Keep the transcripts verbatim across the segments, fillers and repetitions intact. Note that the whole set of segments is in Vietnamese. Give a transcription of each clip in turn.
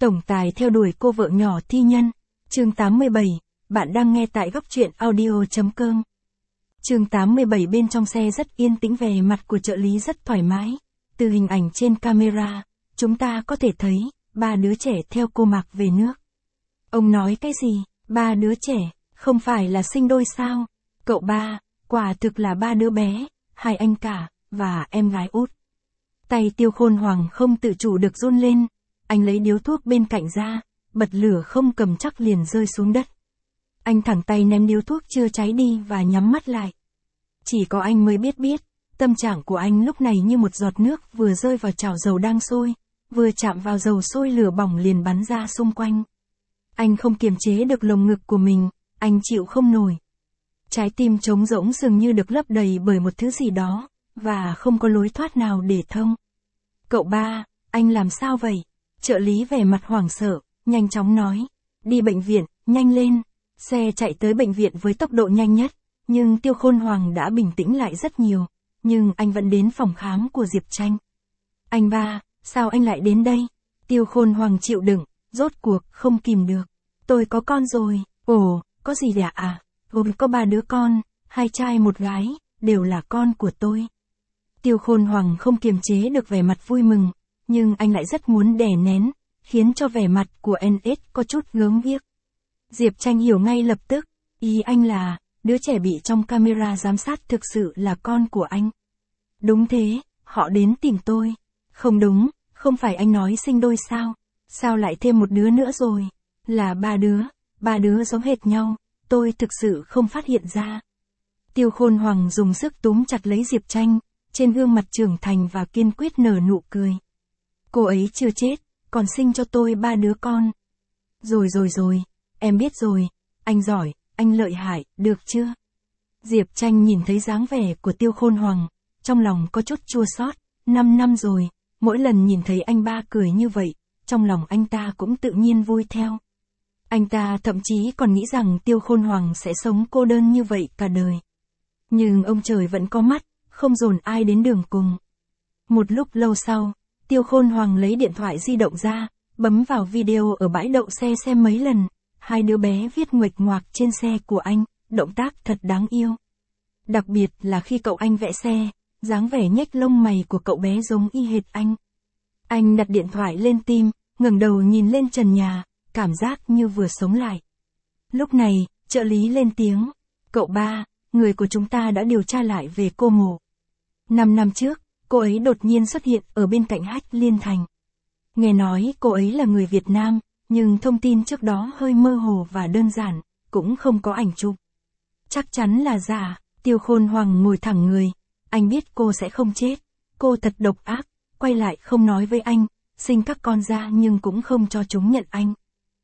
Tổng tài theo đuổi cô vợ nhỏ thi nhân. Chương tám mươi bảy, bạn đang nghe tại góc truyện audio chấm com. Chương tám mươi bảy bên trong xe rất yên tĩnh, vẻ mặt của trợ lý rất thoải mái. Từ hình ảnh trên camera, chúng ta có thể thấy, ba đứa trẻ theo cô Mạc về nước. Ông nói cái gì? Ba đứa trẻ, không phải là sinh đôi sao? Cậu ba, quả thực là ba đứa bé, hai anh cả, và em gái út. Tay Tiêu Khôn Hoàng không tự chủ được run lên. Anh lấy điếu thuốc bên cạnh ra, bật lửa không cầm chắc liền rơi xuống đất. Anh thẳng tay ném điếu thuốc chưa cháy đi và nhắm mắt lại. Chỉ có anh mới biết biết, tâm trạng của anh lúc này như một giọt nước vừa rơi vào chảo dầu đang sôi, vừa chạm vào dầu sôi lửa bỏng liền bắn ra xung quanh. Anh không kiềm chế được lồng ngực của mình, anh chịu không nổi. Trái tim trống rỗng dường như được lấp đầy bởi một thứ gì đó, và không có lối thoát nào để thông. Cậu ba, anh làm sao vậy? Trợ lý vẻ mặt hoảng sợ, nhanh chóng nói. Đi bệnh viện, nhanh lên. Xe chạy tới bệnh viện với tốc độ nhanh nhất, nhưng Tiêu Khôn Hoàng đã bình tĩnh lại rất nhiều. Nhưng anh vẫn đến phòng khám của Diệp Tranh. Anh ba, sao anh lại đến đây? Tiêu Khôn Hoàng chịu đựng, rốt cuộc không kìm được. Tôi có con rồi. Ồ, có gì ạ à? Gồm có ba đứa con, hai trai một gái, đều là con của tôi. Tiêu Khôn Hoàng không kiềm chế được vẻ mặt vui mừng, nhưng anh lại rất muốn đè nén, khiến cho vẻ mặt của en ét có chút gớm ghiếc. Diệp Tranh hiểu ngay lập tức, ý anh là, đứa trẻ bị trong camera giám sát thực sự là con của anh. Đúng thế, họ đến tìm tôi. Không đúng, không phải anh nói sinh đôi sao? Sao lại thêm một đứa nữa rồi? Là ba đứa, ba đứa giống hệt nhau, tôi thực sự không phát hiện ra. Tiêu Khôn Hoàng dùng sức túm chặt lấy Diệp Tranh, trên gương mặt trưởng thành và kiên quyết nở nụ cười. Cô ấy chưa chết, còn sinh cho tôi ba đứa con. Rồi rồi rồi, em biết rồi, anh giỏi, anh lợi hại, được chưa? Diệp Tranh nhìn thấy dáng vẻ của Tiêu Khôn Hoàng, trong lòng có chút chua xót. Năm năm rồi, mỗi lần nhìn thấy anh ba cười như vậy, trong lòng anh ta cũng tự nhiên vui theo. Anh ta thậm chí còn nghĩ rằng Tiêu Khôn Hoàng sẽ sống cô đơn như vậy cả đời. Nhưng ông trời vẫn có mắt, không dồn ai đến đường cùng. Một lúc lâu sau, Tiêu Khôn Hoàng lấy điện thoại di động ra, bấm vào video ở bãi đậu xe xem mấy lần, hai đứa bé viết nguệch ngoạc trên xe của anh, động tác thật đáng yêu. Đặc biệt là khi cậu anh vẽ xe, dáng vẻ nhếch lông mày của cậu bé giống y hệt anh. Anh đặt điện thoại lên tim, ngẩng đầu nhìn lên trần nhà, cảm giác như vừa sống lại. Lúc này, trợ lý lên tiếng, cậu ba, người của chúng ta đã điều tra lại về cô Mộ. Năm năm trước, cô ấy đột nhiên xuất hiện ở bên cạnh Hách Liên Thành. Nghe nói cô ấy là người Việt Nam, nhưng thông tin trước đó hơi mơ hồ và đơn giản, cũng không có ảnh chụp. Chắc chắn là giả. Tiêu Khôn Hoàng ngồi thẳng người. Anh biết cô sẽ không chết. Cô thật độc ác, quay lại không nói với anh, sinh các con ra nhưng cũng không cho chúng nhận anh.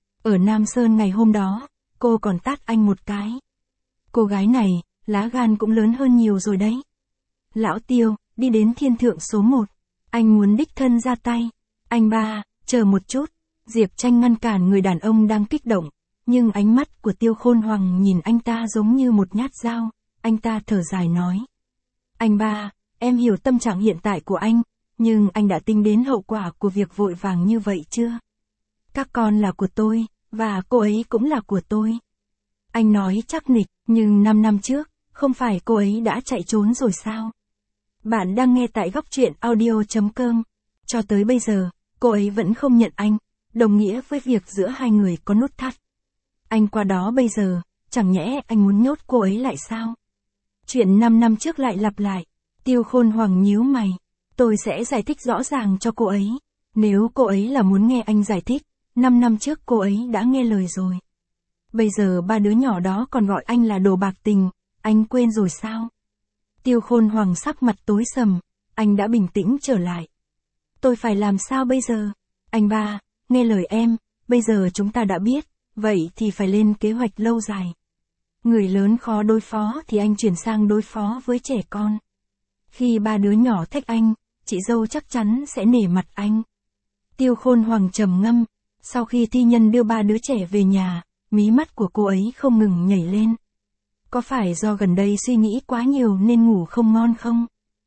Ở Nam Sơn ngày hôm đó, cô còn tát anh một cái. Cô gái này, lá gan cũng lớn hơn nhiều rồi đấy. Lão Tiêu, đi đến thiên thượng số một. Anh muốn đích thân ra tay. Anh ba, chờ một chút. Diệp Tranh ngăn cản người đàn ông đang kích động. Nhưng ánh mắt của Tiêu Khôn Hoàng nhìn anh ta giống như một nhát dao. Anh ta thở dài nói. Anh ba, em hiểu tâm trạng hiện tại của anh. Nhưng anh đã tính đến hậu quả của việc vội vàng như vậy chưa? Các con là của tôi, và cô ấy cũng là của tôi. Anh nói chắc nịch, nhưng năm năm trước, không phải cô ấy đã chạy trốn rồi sao? Bạn đang nghe tại góc truyện audio chấm com. Cho tới bây giờ, cô ấy vẫn không nhận anh, đồng nghĩa với việc giữa hai người có nút thắt. Anh qua đó bây giờ, chẳng nhẽ anh muốn nhốt cô ấy lại sao? Chuyện năm năm trước lại lặp lại. Tiêu Khôn Hoàng nhíu mày. Tôi sẽ giải thích rõ ràng cho cô ấy. Nếu cô ấy là muốn nghe anh giải thích, năm năm trước cô ấy đã nghe lời rồi. Bây giờ ba đứa nhỏ đó còn gọi anh là đồ bạc tình, anh quên rồi sao? Tiêu Khôn Hoàng sắc mặt tối sầm, anh đã bình tĩnh trở lại. Tôi phải làm sao bây giờ? Anh ba, nghe lời em, bây giờ chúng ta đã biết, vậy thì phải lên kế hoạch lâu dài. Người lớn khó đối phó thì anh chuyển sang đối phó với trẻ con. Khi ba đứa nhỏ thách anh, chị dâu chắc chắn sẽ nể mặt anh. Tiêu Khôn Hoàng trầm ngâm, sau khi thi nhân đưa ba đứa trẻ về nhà, mí mắt của cô ấy không ngừng nhảy lên. Có phải do gần đây suy nghĩ quá nhiều nên ngủ không ngon không?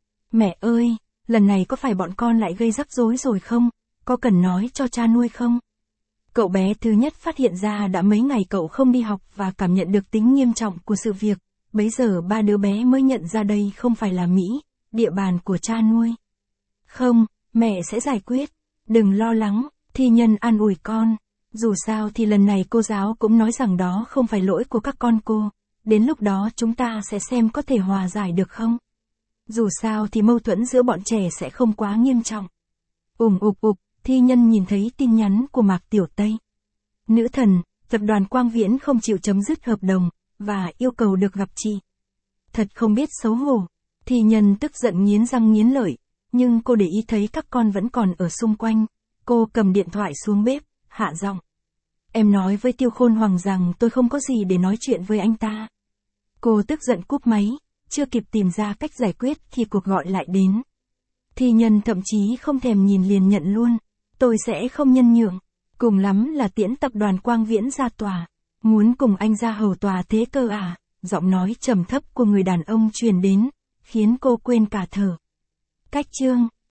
Mẹ ơi, lần này có phải bọn con lại gây rắc rối rồi không? Có cần nói cho cha nuôi không? Cậu bé thứ nhất phát hiện ra đã mấy ngày cậu không đi học và cảm nhận được tính nghiêm trọng của sự việc. Bấy giờ ba đứa bé mới nhận ra đây không phải là Mỹ, địa bàn của cha nuôi. Không, mẹ sẽ giải quyết. Đừng lo lắng, Thi Nhân an ủi con. Dù sao thì lần này cô giáo cũng nói rằng đó không phải lỗi của các con cô. Đến lúc đó chúng ta sẽ xem có thể hòa giải được không. Dù sao thì mâu thuẫn giữa bọn trẻ sẽ không quá nghiêm trọng. Ủng ục ục, Thi Nhân nhìn thấy tin nhắn của Mạc Tiểu Tây. Nữ thần, tập đoàn Quang Viễn không chịu chấm dứt hợp đồng, và yêu cầu được gặp chị. Thật không biết xấu hổ. Thi Nhân tức giận nghiến răng nghiến lợi, nhưng cô để ý thấy các con vẫn còn ở xung quanh. Cô cầm điện thoại xuống bếp, hạ giọng. Em nói với Tiêu Khôn Hoàng rằng tôi không có gì để nói chuyện với anh ta. Cô tức giận cúp máy, chưa kịp tìm ra cách giải quyết thì cuộc gọi lại đến. Thi Nhân thậm chí không thèm nhìn liền nhận luôn. Tôi sẽ không nhân nhượng. Cùng lắm là tiễn tập đoàn Quang Viễn ra tòa. Muốn cùng anh ra hầu tòa thế cơ à? Giọng nói trầm thấp của người đàn ông truyền đến, khiến cô quên cả thở. Cách chương